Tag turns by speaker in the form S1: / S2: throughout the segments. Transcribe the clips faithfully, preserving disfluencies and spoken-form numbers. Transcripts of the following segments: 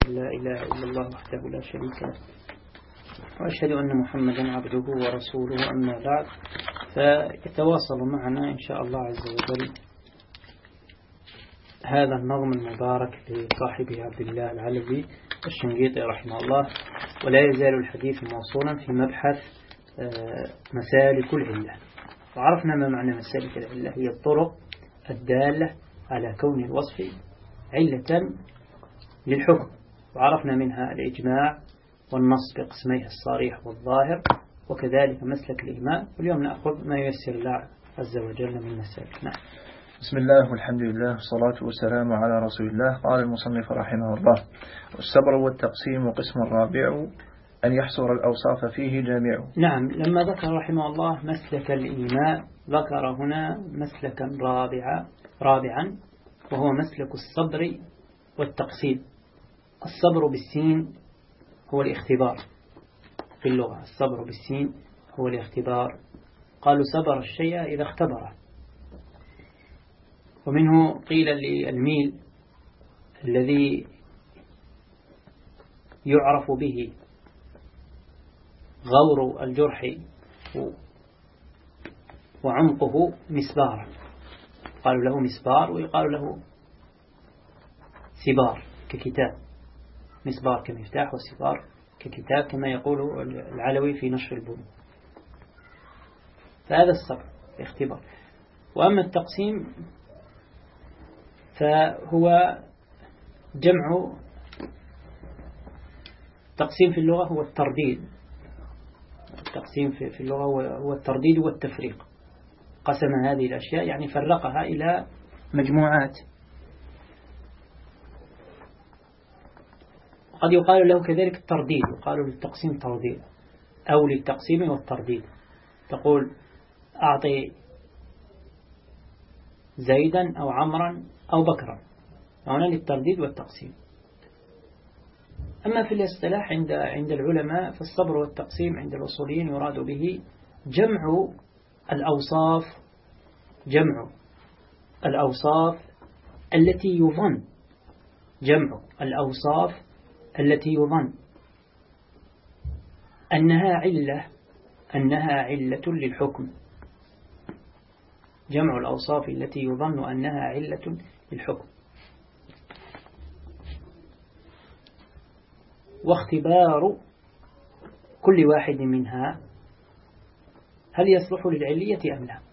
S1: أن لا إله إلا الله وحده لا شريك له وأشهد أن محمدا عبده ورسوله، أما بعد، فيتواصل معنا إن شاء الله عز وجل هذا النظم المبارك لصاحبه عبد الله العلوي الشنقيطي رحمه الله، ولا يزال الحديث موصولا في مبحث مسالك العلة. وعرفنا ما معنى مسالك العلة، هي الطرق الدالة على كون الوصف علة للحكم، وعرفنا منها الإجماع والنص بقسميه الصريح والظاهر، وكذلك مسلك الإيمان. واليوم نأخذ ما ييسر الله عز وجل من مسالك. نعم.
S2: بسم الله والحمد لله والصلاة والسلام على رسول الله. قال المصنف رحمه الله: والصبر والتقسيم قسم رابع أن يحصر الأوصاف فيه جامع.
S1: نعم، لما ذكر رحمه الله مسلك الإيمان ذكر هنا مسلكا رابعا رابعا وهو مسلك الصبر والتقسيم. الصبر بالسين هو الاختبار في اللغة، الصبر بالسين هو الاختبار. قالوا صبر الشيء إذا اختبره. ومنه قيل للميل الذي يعرف به غور الجرح وعمقه مسبار، قالوا له مسبار ويقال له سبار ككتاب، مسبار كمفتاح وسبار ككتاب كما يقول العلوي في نشر البنوك. فهذا الصبر اختبار. وأما التقسيم فهو جمع، التقسيم في اللغة هو الترديد، التقسيم في اللغة هو الترديد والتفريق. قسم هذه الأشياء يعني فرقها إلى مجموعات. قد يقال له كذلك الترديد، يقال للتقسيم ترديد أو للتقسيم والترديد. تقول أعطي زيدا أو عمرا أو بكرا، هنا للترديد والتقسيم. أما في الاصطلاح عند عند العلماء فالصبر والتقسيم عند الأصوليين يراد به جمع الأوصاف جمع الأوصاف التي يظن جمع الأوصاف التي يظن أنها علة أنها علة للحكم، جمع الأوصاف التي يظن أنها علة للحكم. واختبار كل واحد منها هل يصلح للعلية أم لا،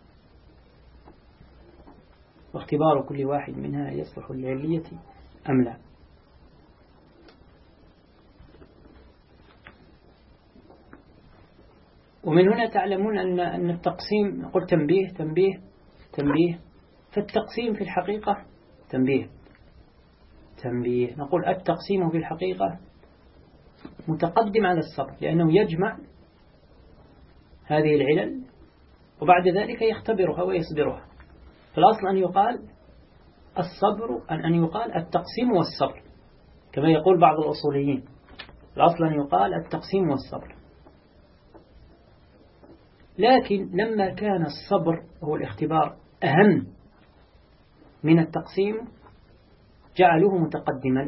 S1: واختبار كل واحد منها يصلح للعلية أم لا. ومن هنا تعلمون أن أن التقسيم، نقول تنبيه تنبيه تنبيه فالتقسيم في الحقيقة تنبيه تنبيه نقول التقسيم في الحقيقة متقدم على الصبر، لأنه يجمع هذه العلل وبعد ذلك يختبرها ويصبرها. فالأصل أن يقال الصبر أن أن يقال التقسيم والصبر، كما يقول بعض الأصوليين، الأصل أن يقال التقسيم والصبر. لكن لما كان الصبر هو الاختبار أهم من التقسيم جعلوه متقدما،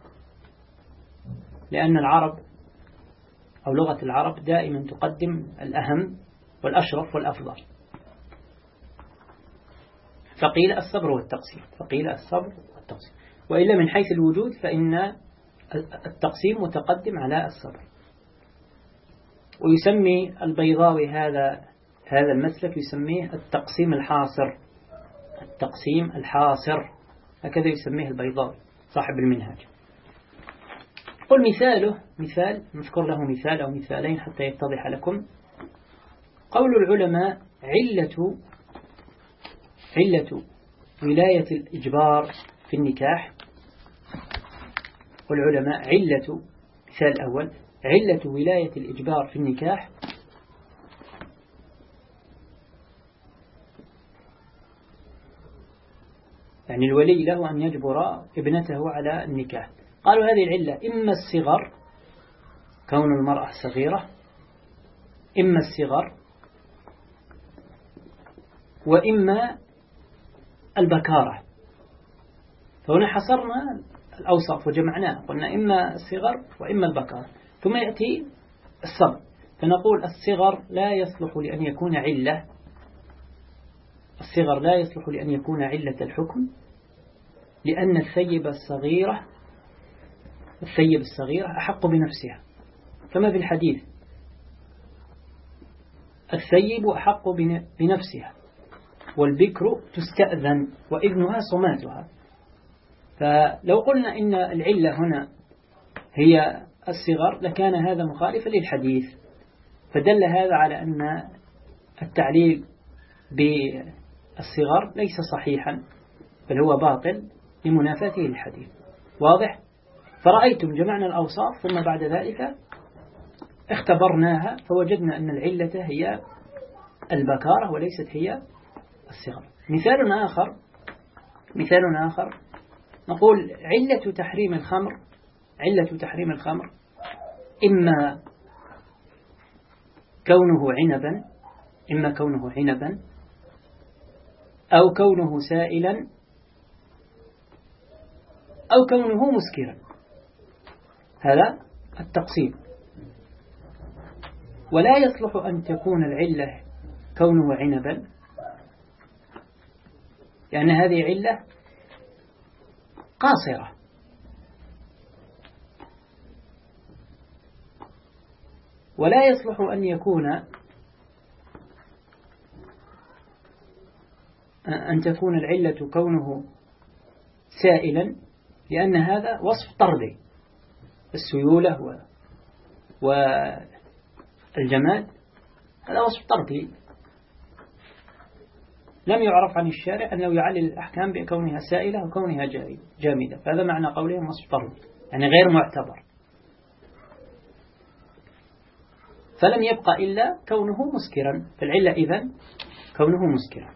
S1: لأن العرب أو لغة العرب دائما تقدم الأهم والأشرف والأفضل. فقيل الصبر والتقسيم فقيل الصبر والتقسيم وإلا من حيث الوجود فإن التقسيم متقدم على الصبر. ويسمي البيضاوي هذا هذا المسلك يسميه التقسيم الحاصر، التقسيم الحاصر هكذا يسميه البيضاوي صاحب المنهاج. قل مثاله مثال نذكر له مثال أو مثالين حتى يتضح لكم. قول العلماء علة علة ولاية الإجبار في النكاح، والعلماء علة مثال الأول علة ولاية الإجبار في النكاح يعني الولي له أن يجبر ابنته على النكاح. قالوا هذه العلة إما الصغر، كون المرأة صغيرة، إما الصغر وإما البكارة. فهنا حصرنا الأوصاف وجمعناه، قلنا إما الصغر وإما البكار، ثم يأتي الصبر، فنقول الصغر لا يصلح لأن يكون علة، الصغر لا يصلح لأن يكون علة الحكم، لأن الثيب الصغيرة الثيب الصغيرة أحق بنفسها، كما في الحديث الثيب أحق بنفسها والبكر تستأذن وإذنها صماتها. فلو قلنا إن العلة هنا هي الصغر لكان هذا مخالفا للحديث، فدل هذا على أن التعليل بالصغر ليس صحيحا بل هو باطل لمنافاته للحديث. واضح؟ فرأيتم جمعنا الأوصاف ثم بعد ذلك اختبرناها فوجدنا أن العلة هي البكارة وليست هي الصغر. مثال آخر مثال آخر نقول علة تحريم الخمر علة تحريم الخمر إما كونه عنبا إما كونه عنبا أو كونه سائلا أو كونه مسكرا. هذا التقسيم. ولا يصلح أن تكون العلة كونه عنبا، لأن هذه علة قاصرة، ولا يصلح أن يكون أن تكون العلة كونه سائلا، لأن هذا وصف طردي، السيولة والجماد هذا وصف طردي لم يعرف عن الشارع أنه يعلل الأحكام بكونها سائلة وكونها جامدة، فهذا معنى قولهم وصف طردي يعني غير معتبر، فلم يبقى إلا كونه مسكرا، فالعلة إذن كونه مسكرا.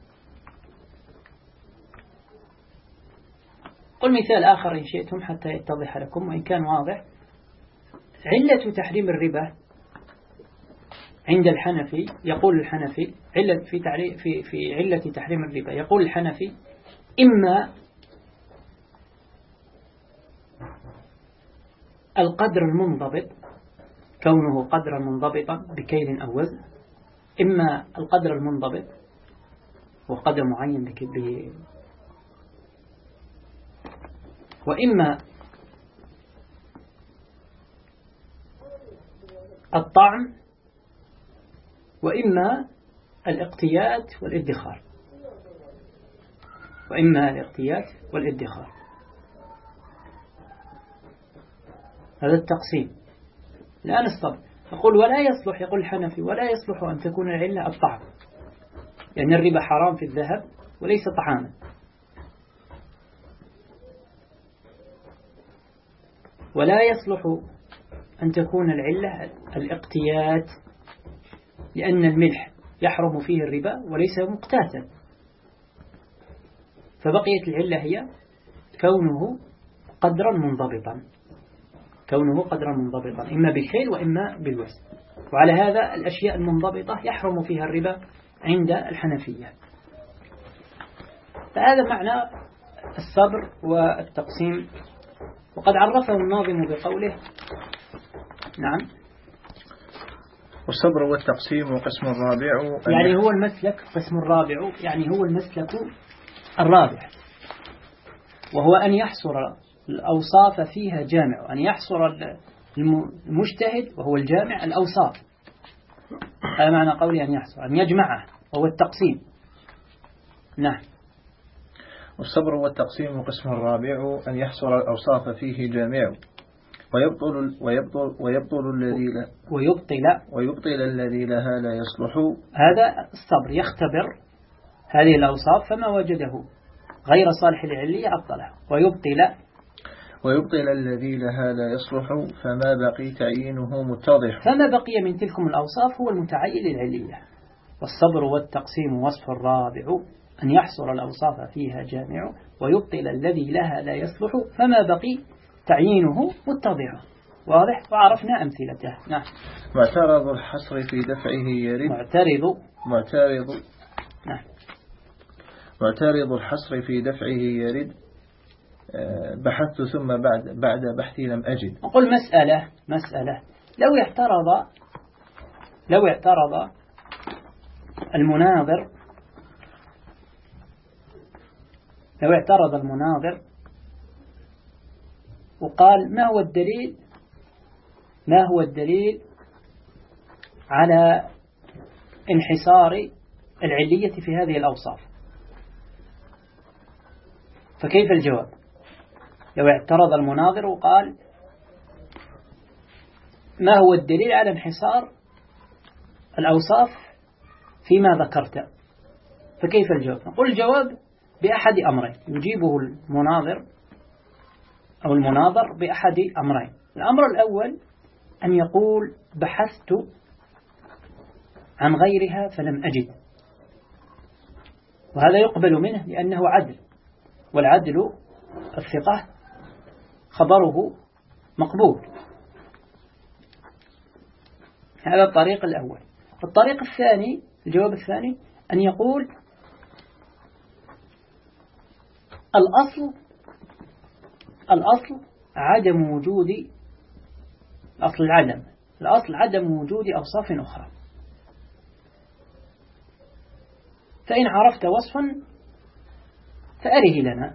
S1: قل مثال آخر إن شئتم حتى يتضح لكم وإن كان واضح. علة تحريم الربا عند الحنفي، يقول الحنفي علة في تعريف في في علة تحريم الربا، يقول الحنفي إما القدر المنضبط كونه قدرا منضبطا بكيل أو وزن، إما القدر المنضبط وقدر معين بكيل، وإما الطعم، وإما الاقتيات والادخار وإما الاقتيات والادخار هذا التقسيم. الآن الصبر يقول ولا يصلح، يقول الحنفي ولا يصلح أن تكون العلة الطعم، لأن الربا حرام في الذهب وليس طعاما، ولا يصلح أن تكون العلة الاقتيات، لأن الملح يحرم فيه الربا وليس مقتاتا، فبقيت العلة هي كونه قدرا منضبطا كونه قدرا منضبطا إما بالكيل وإما بالوزن، وعلى هذا الأشياء المنضبطة يحرم فيها الربا عند الحنفية. فهذا معنى الصبر والتقسيم، وقد عرفه الناظم بقوله نعم
S2: والصبر والتقسيم وقسم الرابع،
S1: يعني هو المسلك قسم الرابع يعني هو المسلك الرابع، وهو أن يحصر الأوصاف فيها جامع، أن يحصر المجتهد وهو الجامع الأوصاف، هذا معنى قولي أن يحصر أن يجمعه وهو التقسيم. نعم.
S2: والصبر والتقسيم وقسم الرابع أن يحصر الأوصاف فيه جامع ويبطل ويبطل ويبطل الذي لا
S1: ويبطل
S2: ويبطل الذي لها لا يصلح.
S1: هذا الصبر يختبر هذه الأوصاف فما وجده غير صالح للعلية أبطله، ويبطل
S2: ويبطل الذي لها لا يصلح فما بقي تعيينه متضح،
S1: فما بقي من تلكم الأوصاف هو المتعين للعلية. والصبر والتقسيم وصف الرابع أن يحصر الأوصاف فيها جامع ويبطل الذي لها لا يصلح فما بقي تعيينه متضح. واضح؟ وعرفنا أمثلته. نعم.
S2: معترض الحصر في دفعه يرد
S1: معترض
S2: معترض
S1: نعم.
S2: معترض الحصر في دفعه يرد بحثت ثم بعد بعد بحثي لم أجد.
S1: نقول مسألة مسألة لو اعترض لو اعترض المناظر لو اعترض المناظر وقال ما هو الدليل ما هو الدليل على انحصار العلية في هذه الأوصاف، فكيف الجواب؟ لو اعترض المناظر وقال ما هو الدليل على انحصار الأوصاف فيما ذكرت، فكيف الجواب؟ نقول الجواب بأحد أمرين، يجيبه المناظر أو المناظر بأحد أمرين. الأمر الأول أن يقول بحثت عن غيرها فلم أجد، وهذا يقبل منه لأنه عدل، والعدل الثقة خبره مقبول. هذا الطريق الأول. الطريق الثاني الجواب الثاني أن يقول الأصل الأصل عدم وجود أصل العدم الأصل عدم وجود أوصاف أخرى، فإن عرفت وصفا فأره لنا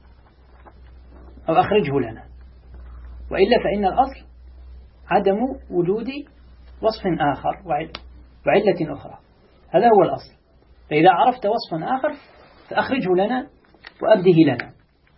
S1: أو أخرجه لنا، وإلا فإن الأصل عدم وجود وصف آخر وعلة أخرى، هذا هو الأصل. فإذا عرفت وصفا آخر فأخرجه لنا وأبده لنا.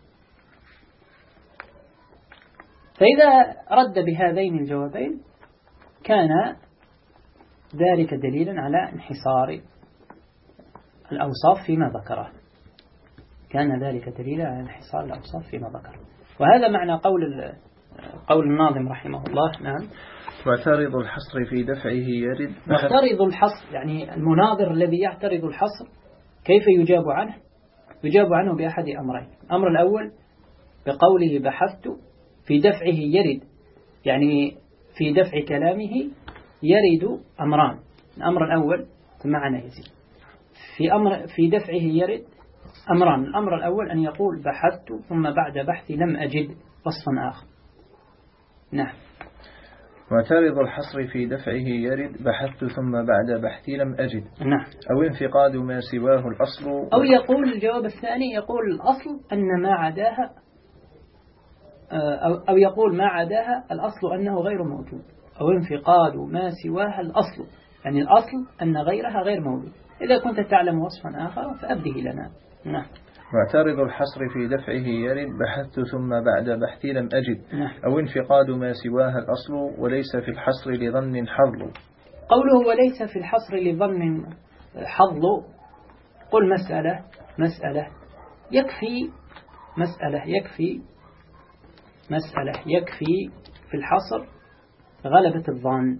S1: فإذا رد بهذين الجوابين كان ذلك دليلا على انحصار الأوصاف فيما ذكره كان ذلك دليلا على انحصار الأوصاف فيما ذكره وهذا معنى قول قول الناظم رحمه الله. نعم.
S2: واعترض الحصر في دفعه يرد.
S1: واعترض الحصر يعني المناظر الذي يعترض الحصر كيف يجاب عنه؟ يجاب عنه بأحد أمرين. الأمر الأول بقوله بحثت في دفعه يرد، يعني في دفع كلامه يرد أمران. الأمر الأول معنا يزيد في أمر في دفعه يرد أمران. الأمر الأول أن يقول بحثت ثم بعد بحثي لم أجد وصفا آخر. نعم.
S2: واعترض الحصر في دفعه يرد بحثت ثم بعد بحثي لم أجد.
S1: نعم.
S2: أو انفقاد ما سواه الأصل.
S1: أو يقول الجواب الثاني يقول الأصل أن ما عداها أو, أو يقول ما عداها الأصل أنه غير موجود، أو انفقاد ما سواها الأصل، يعني الأصل أن غيرها غير موجود. إذا كنت تعلم وصفا آخر فأبده لنا. نعم.
S2: واعترض الحصر في دفعه يرد بحثت ثم بعد بحثي لم أجد.
S1: نعم.
S2: أو انفقاد ما سواها الأصل وليس في الحصر لظن حظ.
S1: قوله وليس في الحصر لظن حظ قل مسألة مسألة يكفي مسألة يكفي مسألة يكفي في الحصر غلبة الظن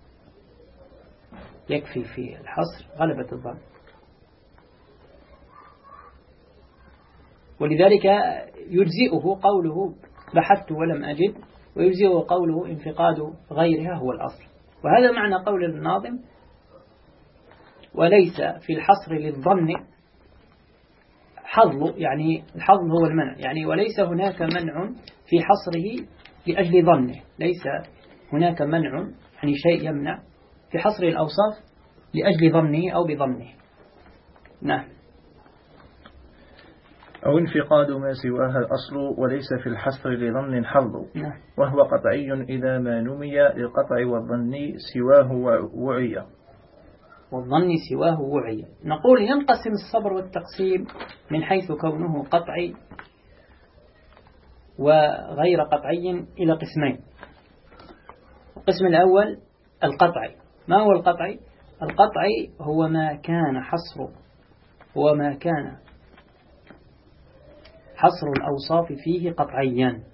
S1: يكفي في الحصر غلبة الظن ولذلك يجزئه قوله بحثت ولم أجد، ويجزئه قوله انفقاد غيرها هو الأصل. وهذا معنى قول الناظم وليس في الحصر للظن حظ، يعني الحظ هو المنع، يعني وليس هناك منع في حصره لأجل ظنه، ليس هناك منع يعني شيء يمنع في حصر الأوصاف لأجل ظنه أو بظنه. نعم.
S2: أو انفقاد ما سواها الأصل وليس في الحصر لظن حظ.
S1: نعم.
S2: وهو قطعي إذا ما نمي للقطع والظن سواه وعي.
S1: والظن سواه وعي. نقول ينقسم الصبر والتقسيم من حيث كونه قطعي وغير قطعي إلى قسمين. القسم الأول القطعي. ما هو القطعي؟ القطعي هو ما كان حصر هو ما كان حصر الأوصاف فيه قطعيا،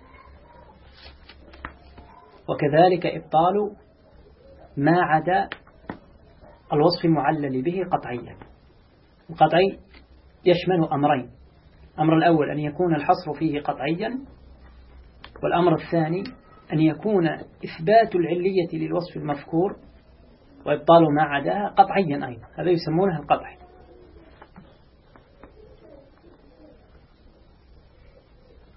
S1: وكذلك إبطال ما عدا الوصف المعلل به قطعيا. القطعي يشمل أمرين، الأمر الأول أن يكون الحصر فيه قطعيا، والأمر الثاني أن يكون إثبات العلية للوصف المذكور وإبطال ما عداها قطعيا أيضا، هذا يسمونه القطعي.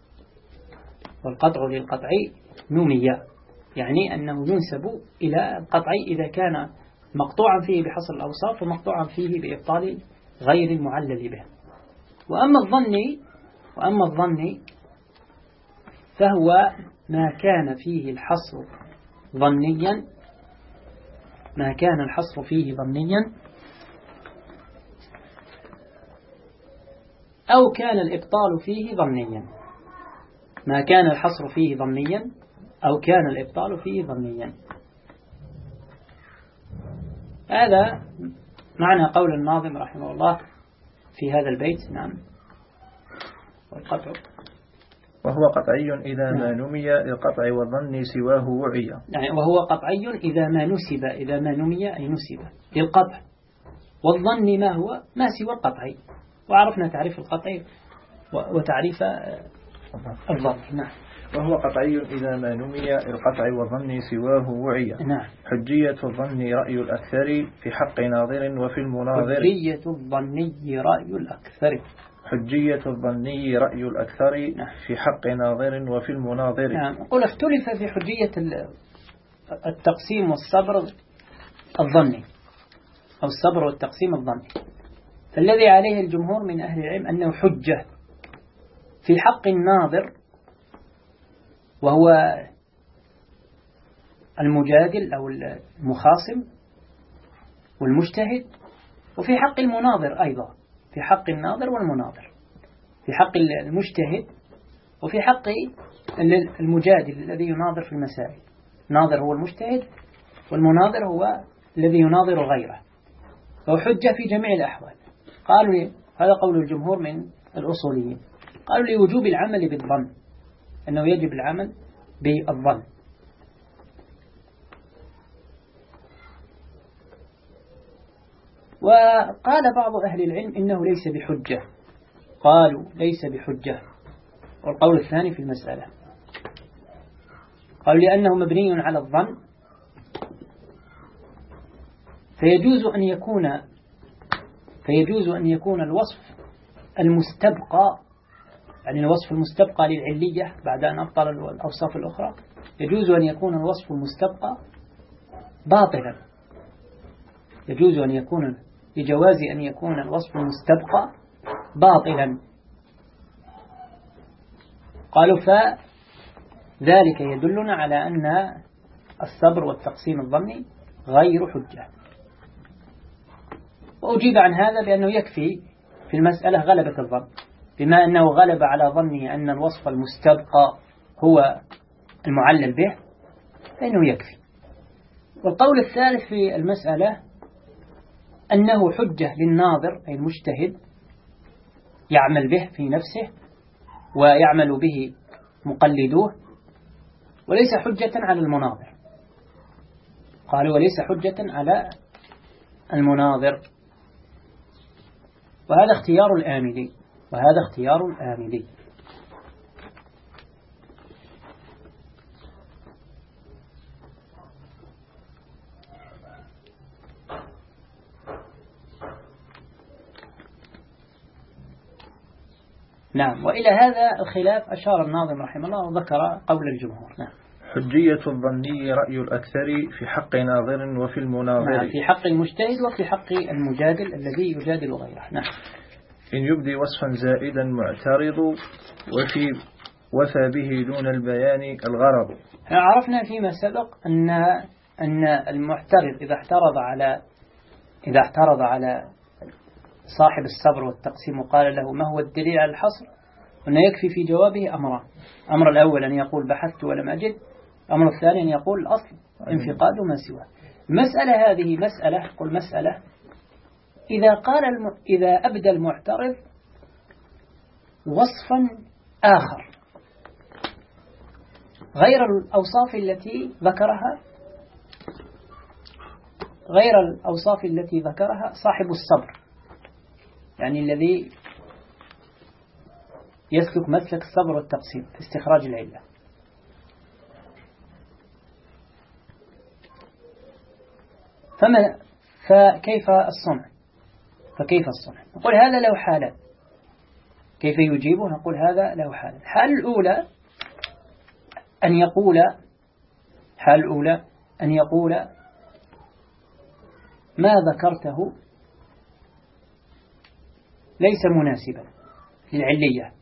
S1: والقطع للقطع نمي، يعني أنه ينسب إلى القطع إذا كان مقطوعا فيه بحصر الأوصاف ومقطوعا فيه بإبطال غير المعلل به. وأما الظني وأما الظني فهو ما كان فيه الحصر ظنيا ما كان الحصر فيه ظنيا أو كان الإبطال فيه ظنيا ما كان الحصر فيه ظنيا أو كان الإبطال فيه ظنيا. هذا معنى قول الناظم رحمه الله في هذا البيت. نعم. والقطع
S2: وهو قطعي إذا ما نمي للقطع والظن سواه وعي.
S1: يعني وهو قطعي إذا ما نسب إذا ما نمي أي نسب للقطع، والظن ما هو ما سوى القطع، وعرفنا تعريف القطع وتعريف الظن. نعم.
S2: وهو قطعي إذا ما نمي القطع والظن سواه وعي.
S1: نعم.
S2: حجية الظن رأي الأكثر في حق ناظر وفي المناظر.
S1: حجية الظني رأي الأكثر
S2: حجية الظني رأي الأكثر
S1: نعم.
S2: في حق ناظر وفي المناظر.
S1: نعم. قل اختلف في حجية التقسيم والصبر الظني أو الصبر والتقسيم الظني، فالذي عليه الجمهور من أهل العلم أنه حجة في حق الناظر وهو المجادل أو المخاصم والمجتهد، وفي حق المناظر أيضا، في حق الناظر والمناظر، في حق المجتهد وفي حق المجادل الذي يناظر في المسائل. الناظر هو المجتهد والمناظر هو الذي يناظر غيره، فهو حجة في جميع الأحوال. قالوا هذا قول الجمهور من الأصوليين، قالوا لوجوب العمل بالظن، أنه يجب العمل بالظن. وقال بعض أهل العلم إنه ليس بحجة، قالوا ليس بحجة، والقول الثاني في المسألة قالوا لأنه مبني على الظن، فيجوز أن يكون فيجوز أن يكون الوصف المستبقى، يعني الوصف المستبقى للعلية بعد أن أبطل الأوصاف الأخرى، يجوز أن يكون الوصف المستبقى باطلا، يجوز أن يكون لجواز أن يكون الوصف المستبقى باطلا. قالوا فذلك يدلنا على أن الصبر والتقسيم الظني غير حجة. وأجيب عن هذا بأنه يكفي في المسألة غلبة الظن، بما أنه غلب على ظنه أن الوصف المستبقى هو المعلل به فإنه يكفي. والقول الثالث في المسألة أنه حجة للناظر أي المجتهد يعمل به في نفسه ويعمل به مقلدوه، وليس حجة على المناظر. قالوا وليس حجة على المناظر، وهذا اختيار الآمدي وهذا اختيار الآمدي. نعم. وإلى هذا الخلاف أشار الناظم رحمه الله وذكر قول الجمهور. نعم.
S2: حجية الظني رأي الأكثر في حق ناظر وفي المناظر.
S1: نعم. في حق المجتهد وفي حق المجادل الذي يجادل غيره. نعم.
S2: إن يبدي وصفا زائدا معترض وفي وفى به دون البيان الغرض.
S1: عرفنا فيما سبق أن أن المعترض إذا اعترض على إذا اعترض على صاحب الصبر والتقسيم وقال له ما هو الدليل على الحصر، أن يكفي في جوابه أمران. أمر الأول أن يقول بحثت ولم أجد، أمر الثاني أن يقول الأصل انفقاد ما سواه. المسألة هذه مسألة قل مسألة إذا قال الم... إذا أبدى المعترض وصفا آخر غير الأوصاف التي ذكرها غير الأوصاف التي ذكرها صاحب الصبر، يعني الذي يسلك مسلك الصبر والتقسيم في استخراج العلة. فما فكيف الصنع فكيف الصنع نقول هذا له حالات. كيف يجيبه؟ نقول هذا له حالات. الحالة الأولى أن يقول حال الأولى أن يقول ما ذكرته ليس مناسبا للعلية،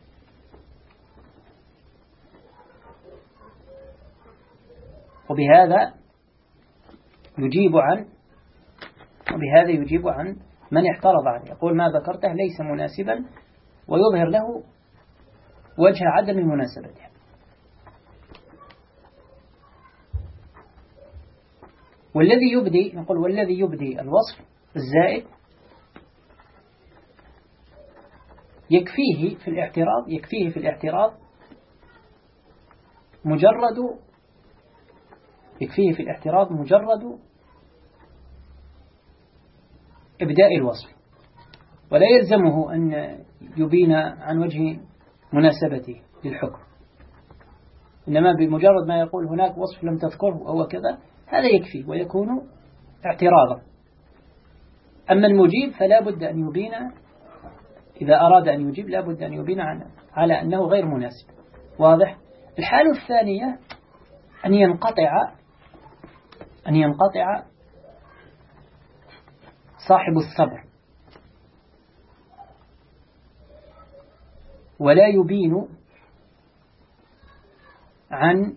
S1: وبهذا يجيب عن وبهذا يجيب عن من اعترض عليه، يقول ما ذكرته ليس مناسبا ويظهر له وجه عدم مناسبته. والذي يبدي نقول والذي يبدي الوصف الزائد يكفيه في الاعتراض يكفيه في الاعتراض مجرد يكفيه في الاعتراض مجرد إبداء الوصف، ولا يلزمه أن يبين عن وجه مناسبته للحكم، إنما بمجرد ما يقول هناك وصف لم تذكره أو كذا هذا يكفي ويكون اعتراضا. أما المجيب فلا بد أن يبين، إذا أراد أن يجيب لا بد أن يبين على أنه غير مناسب. واضح؟ الحالة الثانية أن ينقطع أن ينقطع صاحب الصبر ولا يبين عن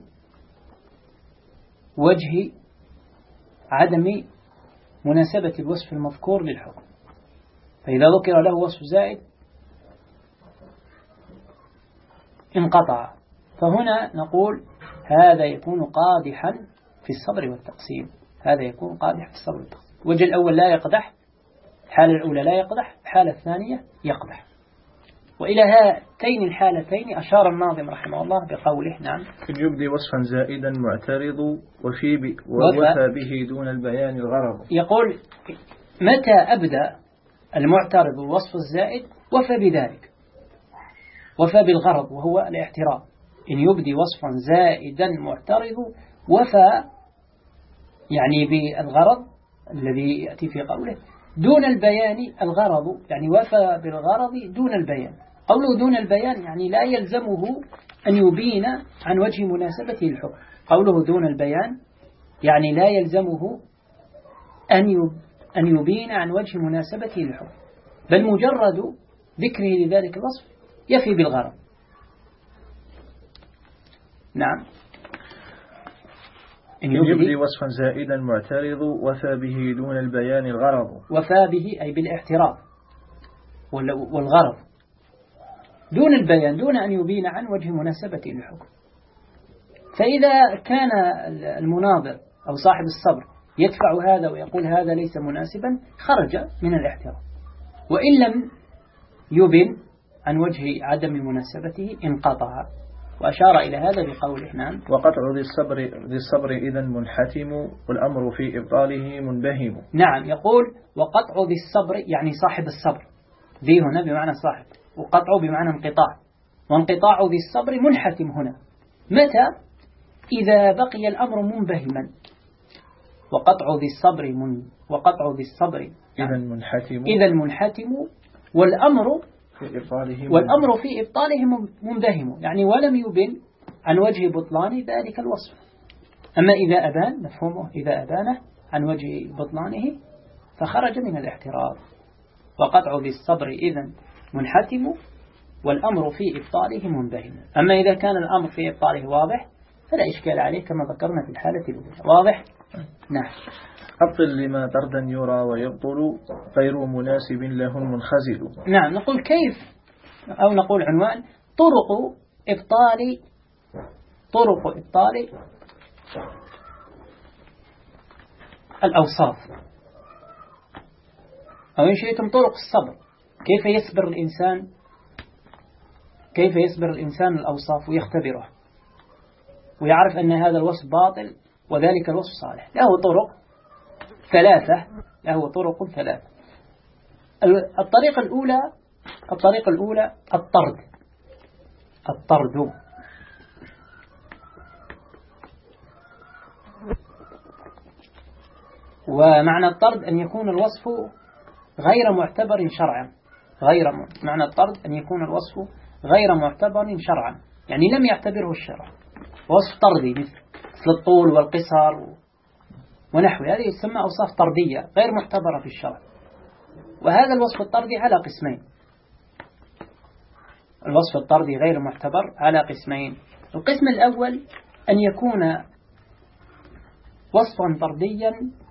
S1: وجه عدم مناسبة الوصف المذكور للحكم، فإذا ذكر له وصف زائد انقطع، فهنا نقول هذا يكون قادحا في الصبر والتقسيم، هذا يكون قادح في الصبر والتقسيم. الوجه الأول لا يقدح، الحالة الأولى لا يقدح، الحالة الثانية يقدح. وإلى هاتين الحالتين أشار الناظم رحمه الله بقوله نعم
S2: يبدي وصفا زائدا معترض وفي ب... ووفى به دون البيان الغرض.
S1: يقول متى أبدأ المعترض الوصف الزائد وفى بذلك، وفى بالغرض وهو الاعتراض. إن يبدي وصفا زائدا معترض وفى يعني بالغرض الذي يأتي في قوله دون البيان الغرض، يعني وفى بالغرض دون البيان. قوله دون البيان يعني لا يلزمه أن يبين عن وجه مناسبته للحكم. قوله دون البيان يعني لا يلزمه أن يبين عن وجه مناسبته للحكم، بل مجرد ذكره لذلك الوصف يفي بالغرض. نعم.
S2: إن يبدي وصفا زائدا معترض وفى به دون البيان الغرض.
S1: وفى به أي بالاعتراض والغرض دون البيان، دون أن يبين عن وجه مناسبته للحكم. فإذا كان المناظر أو صاحب الصبر يدفع هذا ويقول هذا ليس مناسبا خرج من الاعتراض، وإن لم يبين عن وجه عدم مناسبته انقطع. وأشار إلى هذا بقوله نعم
S2: وقطع ذي الصبر ذي الصبر إذا منحتم والأمر في إبطاله منبهم.
S1: نعم، يقول وقطع ذي الصبر يعني صاحب الصبر، ذي هنا بمعنى صاحب، وقطع بمعنى انقطاع، وانقطاع ذي الصبر منحتم هنا متى؟ إذا بقي الأمر منبهما. وقطع ذي الصبر من وقطع ذي الصبر
S2: إذا منحتم
S1: إذا المنحتم والأمر
S2: في إبطاله
S1: والأمر في إبطاله منبهم، يعني ولم يبن عن وجه بطلان ذلك الوصف. أما إذا أبان مفهومه إذا أبانه عن وجه بطلانه فخرج من الاعتراض. وقطع ذي الصبر إذا منحتم والأمر في إبطاله منبهم. أما إذا كان الأمر في إبطاله واضح فلا إشكال عليه كما ذكرنا في الحالة الأولى. واضح؟ نعم.
S2: أبطل لما طردا يرى ويبطل غير مناسب له منخزل.
S1: نعم. نقول كيف أو نقول عنوان طرق إبطال طرق إبطال الأوصاف، أو إن شئتم طرق الصبر. كيف يصبر الإنسان كيف يصبر الإنسان الأوصاف ويختبره ويعرف أن هذا الوصف باطل وذلك الوصف صالح. له طرق ثلاثة له طرق ثلاثة. الطريقة الأولى الطريقة الأولى الطرد الطرد ومعنى الطرد أن يكون الوصف غير معتبر شرعا. غير معنى الطرد أن يكون الوصف غير معتبر شرعا، يعني لم يعتبره الشرع. وصف طردي مثل الطول والقصر ونحوه، هذه يسمى أوصاف طردية غير معتبرة في الشرع. وهذا الوصف الطردي على قسمين، الوصف الطردي غير معتبر على قسمين. القسم الأول أن يكون وصفا طرديا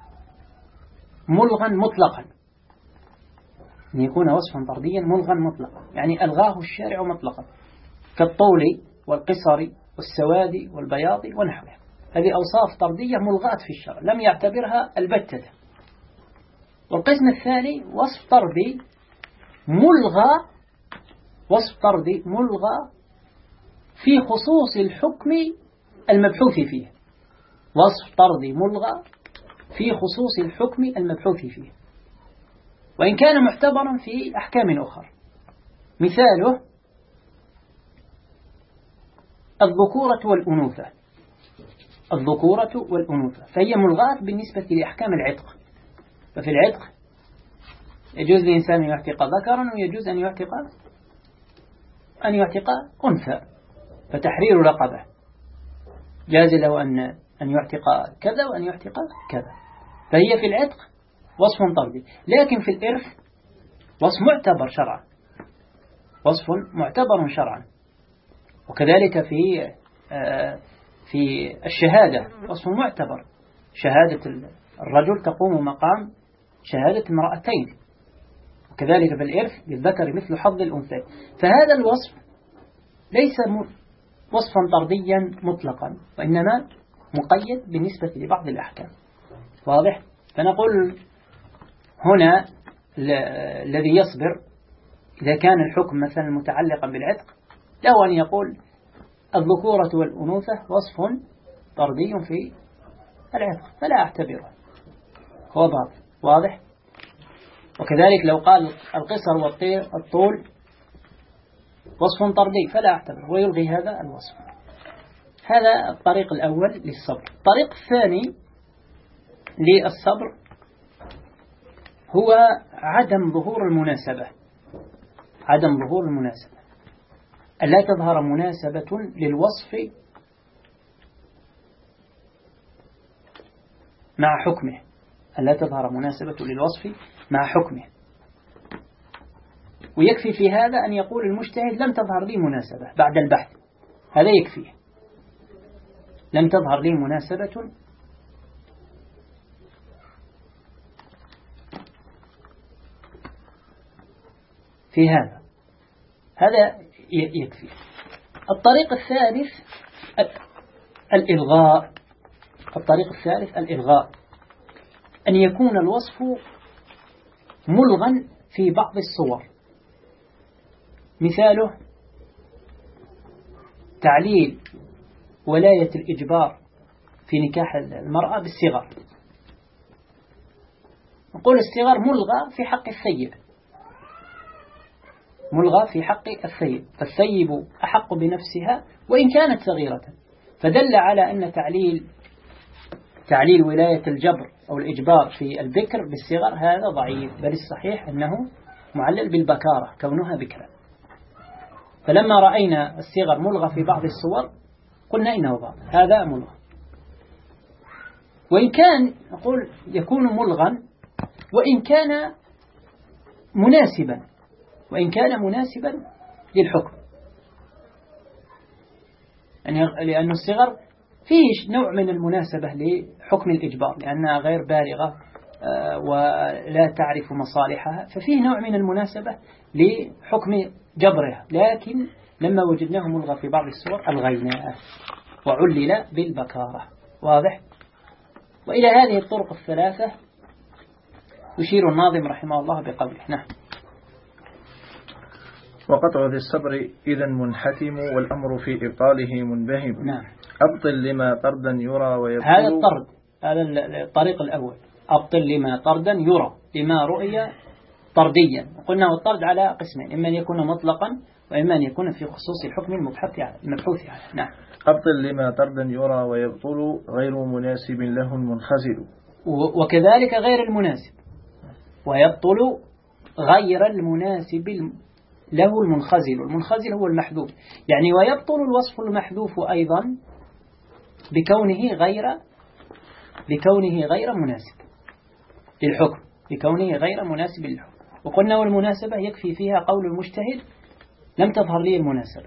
S1: ملغا مطلقا، أن يكون وصفا طرديا ملغا مطلقا، يعني ألغاه الشارع مطلقا، كالطول والقصر والسواد والبياض ونحوها. هذه أوصاف طردية ملغاة في الشرع لم يعتبرها البتة. والقسم الثاني وصف طردي ملغى، وصف طردي ملغى في خصوص الحكم المبحوث فيه، وصف طردي ملغى في خصوص الحكم المبحوث فيه، وإن كان معتبرا في أحكام أخرى. مثاله الذكورة والأنوثة، الذكورة والأنوثة فهي ملغاة بالنسبة لأحكام العتق. ففي العتق يجوز للإنسان أن يعتق ذكرا ويجوز أن يعتق أن يعتق أنثى، فتحرير رقبة جاز له أن أن يعتق كذا وأن يعتق كذا، فهي في العتق وصف طردي. لكن في الإرث وصف معتبر شرعا، وصف معتبر شرعا. وكذلك في في الشهادة وصف معتبر، شهادة الرجل تقوم مقام شهادة امرأتين، وكذلك في الإرث للذكر مثل حظ الأنثى. فهذا الوصف ليس وصفا طرديا مطلقا، وإنما مقيد بالنسبة لبعض الأحكام. واضح؟ فنقول هنا الذي يصبر إذا كان الحكم مثلا متعلقا بالعتق له أن يقول الذكورة والأنوثة وصف طردي في العتق فلا أعتبره، هو باطل. واضح؟ وكذلك لو قال القصر والطول وصف طردي فلا أعتبره ويلغي هذا الوصف. هذا الطريق الأول للصبر. الطريق الثاني للصبر هو عدم ظهور المناسبة، عدم ظهور المناسبة، ألا تظهر مناسبة للوصف مع حكمه، ألا تظهر مناسبة للوصف مع حكمه. ويكفي في هذا أن يقول المجتهد لم تظهر لي مناسبة بعد البحث، هذا يكفيه، لم تظهر لي مناسبة في هذا، هذا يكفي. الطريق الثالث الإلغاء، الطريق الثالث الإلغاء، أن يكون الوصف ملغا في بعض الصور. مثاله تعليل ولاية الإجبار في نكاح المرأة بالصغر. نقول الصغر ملغى في حق الثيب، ملغى في حق الثيب، فالثيب أحق بنفسها وإن كانت صغيرة، فدل على أن تعليل تعليل ولاية الجبر أو الإجبار في البكر بالصغر هذا ضعيف، بل الصحيح أنه معلل بالبكارة كونها بكرا. فلما رأينا الصغر ملغى في بعض الصور قلنا إنه باطل، هذا ملغى. وإن كان نقول يكون ملغا وإن كان مناسبا، وإن كان مناسبا للحكم، يعني لأن الصغر فيه نوع من المناسبة لحكم الإجبار لأنها غير بالغة ولا تعرف مصالحها، ففيه نوع من المناسبة لحكم جبرها، لكن لما وجدناه ملغى في بعض الصور ألغيناه وعلل بالبكارة. واضح؟ وإلى هذه الطرق الثلاثة يشير الناظم رحمه الله بقوله. نعم.
S2: وقطع ذي الصبر إذا منحتم والأمر في إبطاله منبهم.
S1: نعم.
S2: أبطل لما طردا يرى ويبطل.
S1: هذا الطرد، هذا الطريق الأول، أبطل لما طردا يرى، لما رؤية طرديا. وقلنا الطرد على قسمين، إما أن يكون مطلقا وإما أن يكون في خصوص الحكم المبحث عليه. نعم.
S2: أبطل لما طردا يرى ويبطل غير مناسب له المنخزل.
S1: وكذلك غير المناسب، ويبطل غير المناسب له المنخزل. المنخزل هو المحذوف، يعني ويبطل الوصف المحذوف أيضا بكونه غير بكونه غير مناسب للحكم، بكونه غير مناسب للحكم. وقلنا والمناسبة يكفي فيها قول المجتهد لم تظهر لي المناسبة.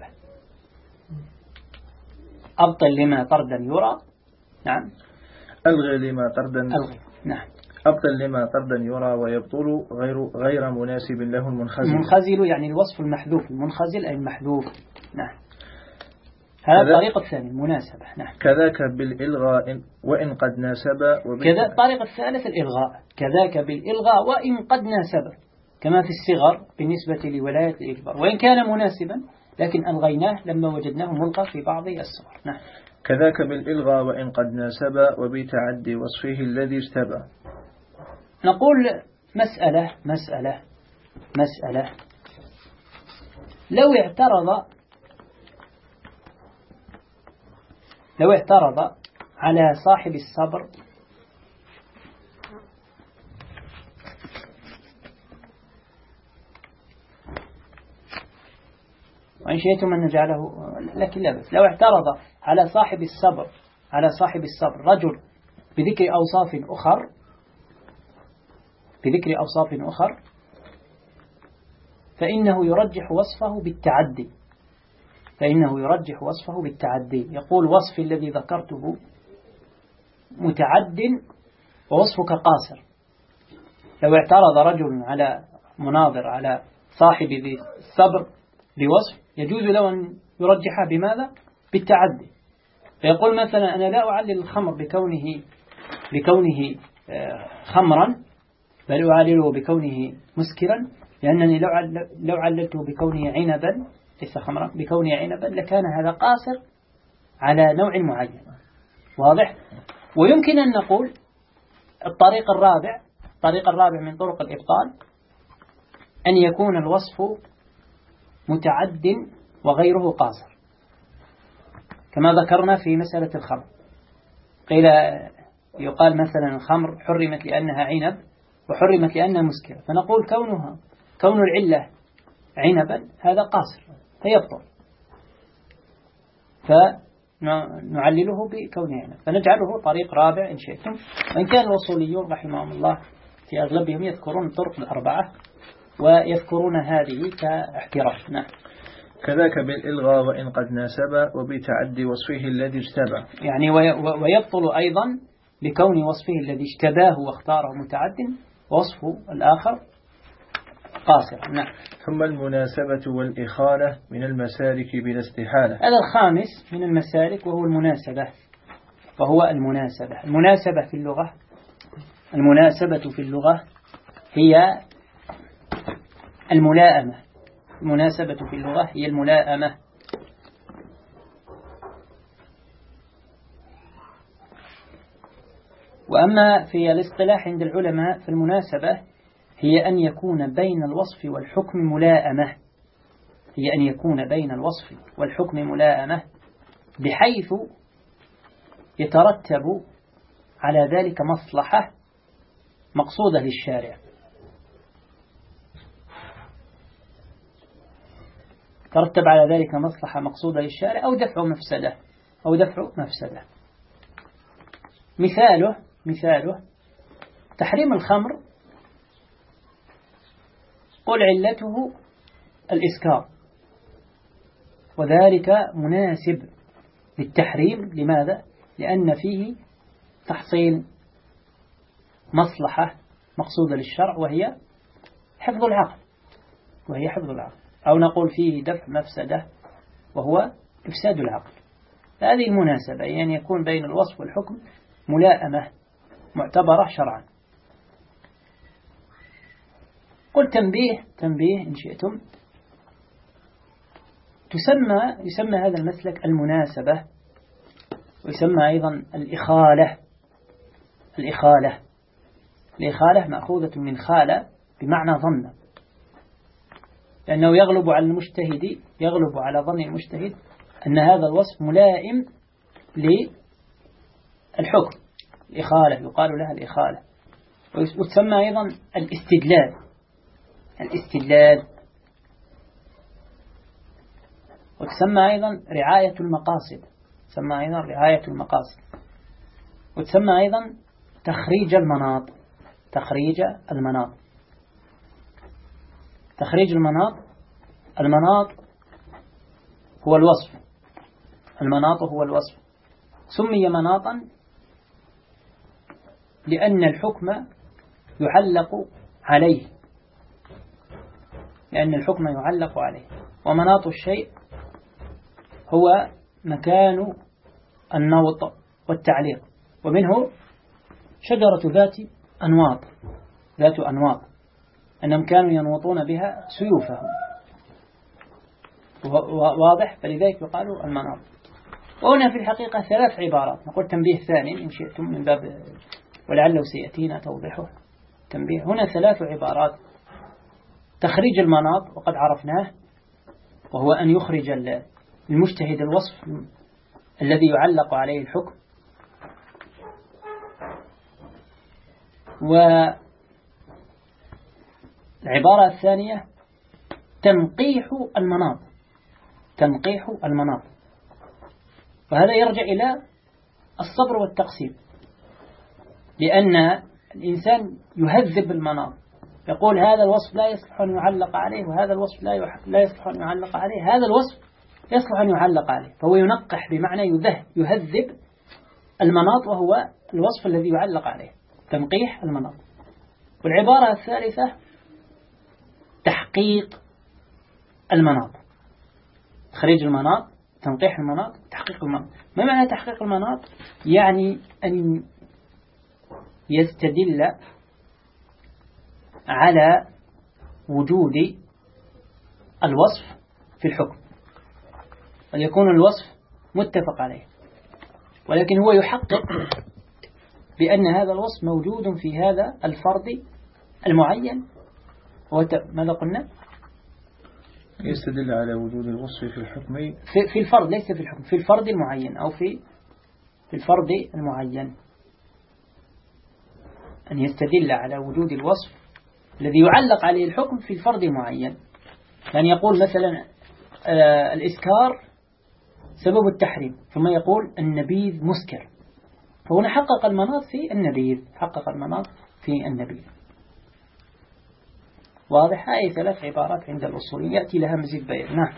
S1: أبطل لما طردا يرى. نعم.
S2: ألغي لما طردا
S1: ألغي. نعم.
S2: أبطل لما طردا يرى ويبطل غير غير مناسب له المنخزل.
S1: المنخزل يعني الوصف المحذوف، المنخزل أي المحذوف. نعم. هذا الطريقة الثانية المناسبة. نعم.
S2: كذاك بالإلغاء وإن قد ناسب.
S1: كذا الطريقة الثالثة الإلغاء، كذاك بالإلغاء وإن قد ناسب، كما في الصغر بالنسبة لولاية الإجبار، وإن كان مناسبا لكن ألغيناه لما وجدناه ملغى في بعض الصور. نعم.
S2: كذاك بالإلغاء وإن قد ناسب وبتعدي وصفه الذي اشتبه.
S1: نقول مسألة مسألة مسألة لو اعترض لو اعترض على صاحب الصبر وإن شئتم أن نجعله، لكن لا بس، لو اعترض على صاحب الصبر على صاحب الصبر رجل بذكر أوصاف أخر بذكر أوصاف أخر فإنه يرجح وصفه بالتعدي فإنه يرجح وصفه بالتعدي يقول وصفي الذي ذكرته متعد ووصفك قاصر. لو اعترض رجل على مناظر على صاحب الصبر بوصف يجوز له أن يرجحها بماذا؟ بالتعدي. فيقول مثلا أنا لا أعلل الخمر بكونه بكونه خمرا، بل أعلله بكونه مسكرا، لأنني لو لو عللته بكونه عنبا ليس خمرا، بكونه عنبا لكان هذا قاصر على نوع معين. واضح؟ ويمكن أن نقول الطريق الرابع الطريق الرابع من طرق الإبطال أن يكون الوصف متعد وغيره قاصر، كما ذكرنا في مسألة الخمر. قيل يقال مثلا الخمر حرمت لأنها عنب وحرمت لأنها مسكرة، فنقول كونها كون العلة عنبا هذا قاصر فيبطل، فنعلله بكونه عنب، فنجعله طريق رابع إن شئتم. وإن كان الوصوليون رحمهم الله في أغلبهم يذكرون الطرق الأربعة ويذكرون هذه كاحتراف. نعم.
S2: كذاك بالإلغاء وإن قد ناسب وبتعدي وصفه الذي اشتبه،
S1: يعني ويبطل أيضا بكون وصفه الذي اشتباه واختاره متعد ووصفه الآخر قاصر. نعم.
S2: ثم المناسبة والإخالة من المسالك بلا استحالة.
S1: هذا الخامس من المسالك وهو المناسبة وهو المناسبة المناسبة في اللغة المناسبة في اللغة هي الملائمة. المناسبة في اللغة هي الملائمة. وأما في الاصطلاح عند العلماء فالمناسبة هي أن يكون بين الوصف والحكم ملائمة هي أن يكون بين الوصف والحكم ملائمة بحيث يترتب على ذلك مصلحة مقصودة للشارع. ترتب على ذلك مصلحة مقصودة للشارع أو دفع مفسدة أو دفع مفسدة. مثاله مثاله تحريم الخمر قل علته الإسكار، وذلك مناسب للتحريم. لماذا؟ لأن فيه تحصيل مصلحة مقصودة للشرع وهي حفظ العقل وهي حفظ العقل أو نقول فيه دفع مفسدة وهو إفساد العقل. هذه المناسبة يعني يكون بين الوصف والحكم ملائمة معتبرة شرعا. قل تنبيه تنبيه إن شئتم تسمى يسمى هذا المسلك المناسبة، ويسمى أيضا الإخالة. الإخالة الإخالة مأخوذة من خالة بمعنى ظن، لأنه يغلب على المجتهد يغلب على ظن المجتهد أن هذا الوصف ملائم للحكم. الإخالة يقال لها الإخالة. وتسمى أيضا الاستدلال الاستدلال وتسمى أيضا رعاية المقاصد تسمى أيضا رعاية المقاصد، وتسمى أيضا تخريج المناط. تخريج المناط تخريج المناط المناط هو الوصف. المناط هو الوصف. سمي مناطا لأن الحكم يعلق عليه لأن الحكم يعلق عليه ومناط الشيء هو مكان النوط والتعليق، ومنه شجرة ذات أنواط ذات أنواط أنهم كانوا ينوطون بها سيوفهم، واضح؟ فلذلك يقال المناط. وهنا في الحقيقة ثلاث عبارات. نقول تنبيه ثاني إن شئتم من باب ولعله سيأتينا توضيحه. تنبيه هنا ثلاث عبارات. تخريج المناط وقد عرفناه، وهو أن يخرج المجتهد الوصف الذي يعلق عليه الحكم. والعبارة الثانية تنقيح المناط تنقيح المناط وهذا يرجع إلى الصبر والتقسيم، لأن الإنسان يهذب المناط، يقول هذا الوصف لا يصلح أن يعلق عليه، وهذا الوصف لا لا يصلح أن يعلق عليه، هذا الوصف يصلح أن يعلق عليه. فهو ينقح بمعنى يهذب المناط، وهو الوصف الذي يعلق عليه، تنقيح المناط. والعبارة الثالثة تحقيق المناط. تخريج المناط، تنقيح المناط، تحقيق المناط. ما معنى تحقيق المناط؟ يعني أن يستدل على وجود الوصف في الحكم، وليكون الوصف متفق عليه، ولكن هو يحقق بأن هذا الوصف موجود في هذا الفرد المعين. ماذا قلنا؟
S2: يستدل على وجود الوصف في الحكم
S1: في, في الفرد، ليس في الحكم، في الفرد المعين أو في في الفرد المعين. أن يستدل على وجود الوصف الذي يعلق عليه الحكم في الفرد المعين. يعني يقول مثلا آه الإسكار سبب التحريم، ثم يقول النبيذ مسكر، فهنا حقق المناط في النبيذ حقق المناط في النبيذ. واضح؟ هذه ثلاث عبارات عند الأصوليين يأتي لها مزيد بيان. نعم.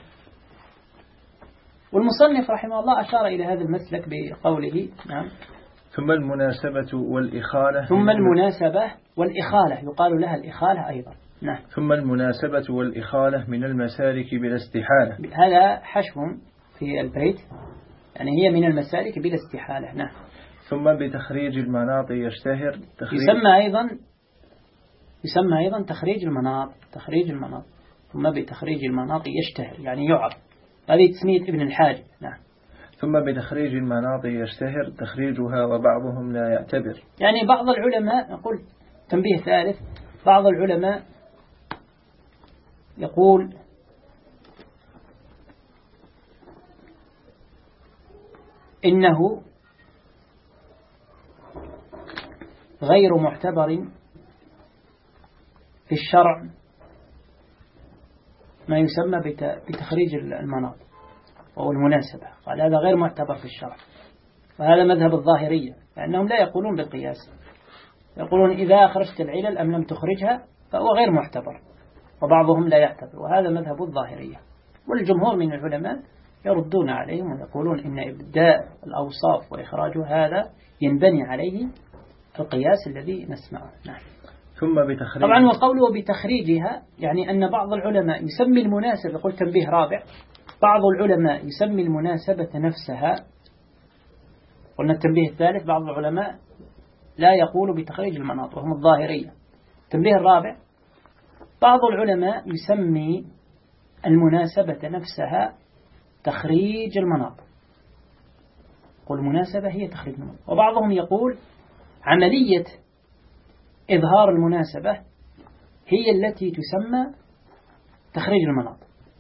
S1: والمصنف رحمه الله أشار إلى هذا المسلك بقوله نعم
S2: ثم المناسبة والإخالة
S1: ثم المناسبة والإخالة يقال لها الإخالة أيضا. نعم.
S2: ثم المناسبة والإخالة من المسالك بلا استحالة.
S1: هذا حشو في البيت، يعني هي من المسالك بلا استحالة. نعم.
S2: ثم بتخريج المناط يشتهر تخريج
S1: يسمى أيضا يسمى أيضا تخريج المناط تخريج المناط ثم بتخريج المناط يشتهر، يعني يعرف. هذه تسمية ابن الحاج. نعم.
S2: ثم بتخريج المناط يشتهر تخريجها وبعضهم لا يعتبر.
S1: يعني بعض العلماء، نقول تنبيه ثالث، بعض العلماء يقول إنه غير معتبر في الشرع ما يسمى بتخريج المناط أو المناسبة. قال هذا غير معتبر في الشرع، وهذا مذهب الظاهرية، لأنهم لا يقولون بالقياس، يقولون إذا أخرجت العلل أم لم تخرجها فهو غير معتبر، وبعضهم لا يعتبر، وهذا مذهب الظاهرية. والجمهور من العلماء يردون عليهم ويقولون إن إبداء الأوصاف وإخراجها هذا ينبني عليه القياس الذي نسمعه. نعم.
S2: ثم بتخريج
S1: طبعا وقوله بتخريجها يعني أن بعض العلماء يسمي المناسبة، يقول تنبيه رابع، بعض العلماء يسمي المناسبة نفسها. قلنا التنبيه الثالث بعض العلماء لا يقول بتخريج المناط وهم الظاهرية. التنبيه الرابع بعض العلماء يسمي المناسبة نفسها تخريج المناط، قل المناسبة هي تخريج المناط. وبعضهم يقول عملية إظهار المناسبة هي التي تسمى تخريج المناط.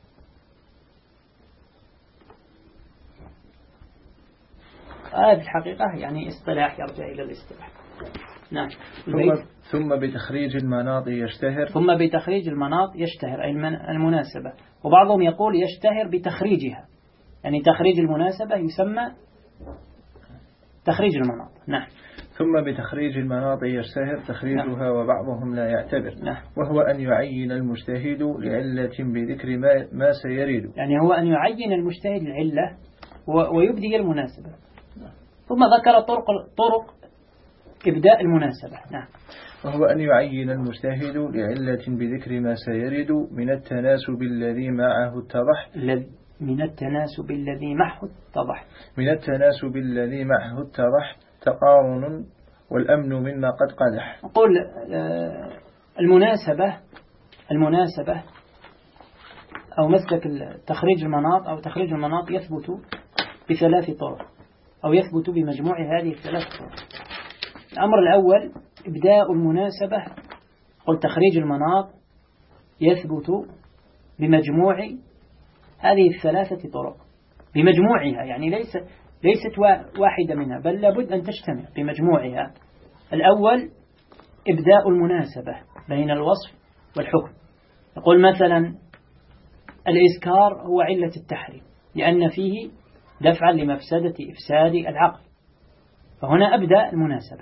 S1: هذه آه الحقيقة يعني اصطلاح يرجع إلى الاصطلاح. نعم.
S2: ثم, ثم بتخريج المناط يشتهر
S1: ثم بتخريج المناط يشتهر أي المناسبة. وبعضهم يقول يشتهر بتخريجها، يعني تخريج المناسبة يسمى تخريج المناط. نعم.
S2: ثم بتخريج المناط يشتهر تخريجها. نعم. وبعضهم لا يعتبر.
S1: نعم.
S2: وهو أن يعين المجتهد لعلة بذكر ما, ما سيريد.
S1: يعني هو أن يعين المجتهد العلة ويبدي المناسبة. نعم. ثم ذكر طرق طرق إبداء المناسبة. نعم.
S2: وهو أن يعين المجتهد لعلة بذكر ما سيرد من التناسب الذي معه اتضح.
S1: من التناسب الذي معه اتضح.
S2: من التناسب الذي معه اتضح تقارن والأمن مما قد قدح.
S1: نقول المناسبة المناسبة أو مسلك تخريج المناط أو تخريج المناط يثبت بثلاث طرق أو يثبت بمجموع هذه الثلاث طرق. الأمر الأول إبداء المناسبة. قل تخريج المناط يثبت بمجموع هذه الثلاثة طرق، بمجموعها، يعني ليس ليست واحدة منها، بل لابد أن تجتمع بمجموعها. الأول إبداء المناسبة بين الوصف والحكم. يقول مثلا الإسكار هو علة التحريم لأن فيه دفعا لمفسدة إفساد العقل، فهنا أبدأ المناسبة.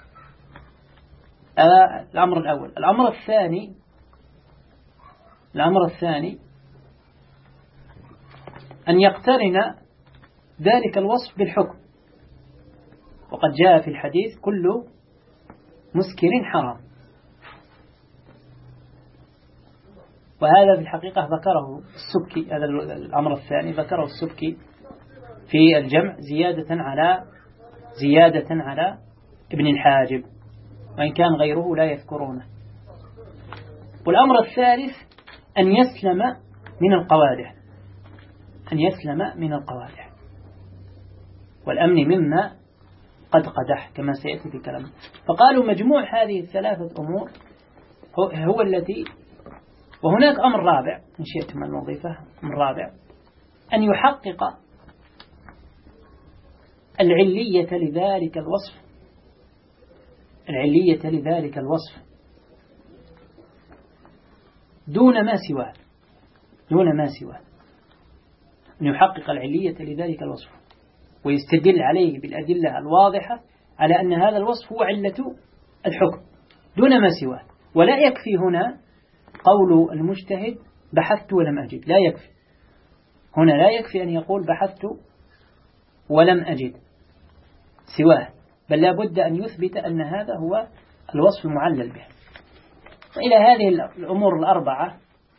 S1: هذا الأمر الأول. الأمر الثاني الأمر الثاني أن يقترن ذلك الوصف بالحكم، وقد جاء في الحديث كل مسكر حرام، وهذا في الحقيقة ذكره السبكي. هذا الأمر الثاني ذكره السبكي في الجمع زيادة على زيادة على ابن الحاجب، وإن كان غيره لا يذكرونه. والأمر الثالث أن يسلم من القوادح، أن يسلم من القوادح والأمن مما قد قدح كما سيأتي في كلامه. فقالوا مجموع هذه الثلاثة أمور هو, هو التي. وهناك أمر رابع إن شئتم أن نضيفه، أمر رابع أن يحقق العلية لذلك الوصف، العلية لذلك الوصف دون ما سواه، دون ما سواه أن يحقق العلية لذلك الوصف ويستدل عليه بالأدلة الواضحة على أن هذا الوصف هو علة الحكم دون ما سواه. ولا يكفي هنا قول المجتهد بحثت ولم أجد، لا يكفي هنا، لا يكفي أن يقول بحثت ولم أجد سواه، بل لا بد أن يثبت أن هذا هو الوصف المعلل به. وإلى هذه الأمور الأربعة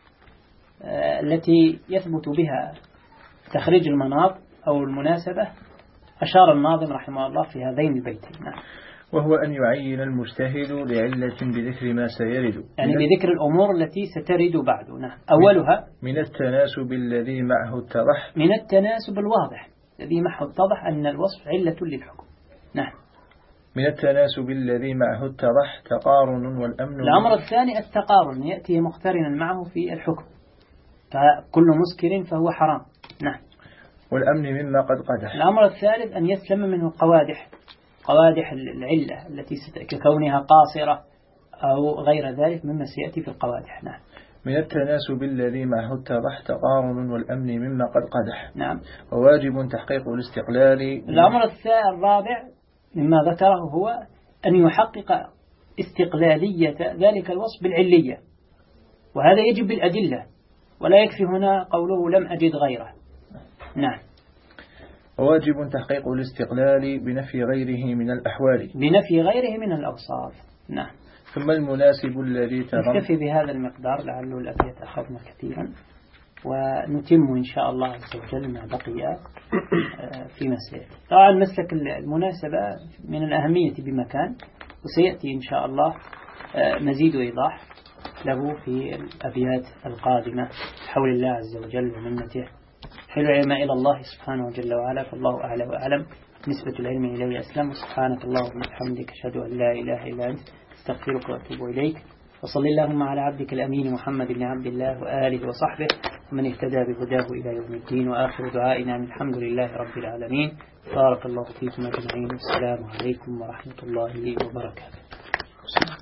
S1: التي يثبت بها تخريج المناط أو المناسبة أشار الناظم رحمه الله في هذين البيتين. نعم.
S2: وهو أن يعين المجتهد لعلة بذكر ما سيرد،
S1: يعني بذكر الأمور التي سترد بعد. نعم. أولها
S2: من التناسب الذي معه اتضح،
S1: من التناسب الواضح الذي معه اتضح أن الوصف علة للحكم. نعم.
S2: من التناسب الذي معه اتضح تقارن والأمن.
S1: الأمر الثاني التقارن يأتي مقترنا معه في الحكم، فكل مسكر فهو حرام. نعم.
S2: والأمن مما قد قدح.
S1: الأمر الثالث أن يسلم منه القوادح، قوادح العلة التي ككونها قاصرة أو غير ذلك مما سيأتي في القوادح. نعم.
S2: من التناسب الذي معه اتضح تقارن والأمن مما قد قدح.
S1: نعم.
S2: وواجب تحقيق الاستقلال.
S1: الأمر الرابع مما ذكره هو أن يحقق استقلالية ذلك الوصف بالعلية، وهذا يجب بالأدلة، ولا يكفي هنا قوله لم أجد غيره. نعم.
S2: وواجب تحقيق الاستقلال بنفي غيره من الأحوال،
S1: بنفي غيره من الأوصاف. نعم.
S2: ثم المناسب الذي تضمن.
S1: نكتفي بهذا المقدار لعله الأبيات أخذنا كثيرا، ونتم إن شاء الله عز وجل ما بقي في مسألة. طبعا مسلك المناسبة من الأهمية بمكان، وسيأتي إن شاء الله مزيد وإيضاح له في الأبيات القادمة حول الله عز وجل ومنته. حل العلم إلى الله سبحانه جل وعلا، فالله أعلى وأعلم. نسبة العلم إليه أسلم. سبحانك اللهم وبحمدك أشهد أن لا إله إلا أنت استغفرك وأتوب إليك. وصل اللهم على عبدك الأمين محمد بن عبد الله وآله وصحبه ومن اهتدى بهداه إلى يوم الدين. وآخر دعائنا الحمد لله رب العالمين. بارك الله فيكم أجمعين. السلام عليكم ورحمة الله وبركاته.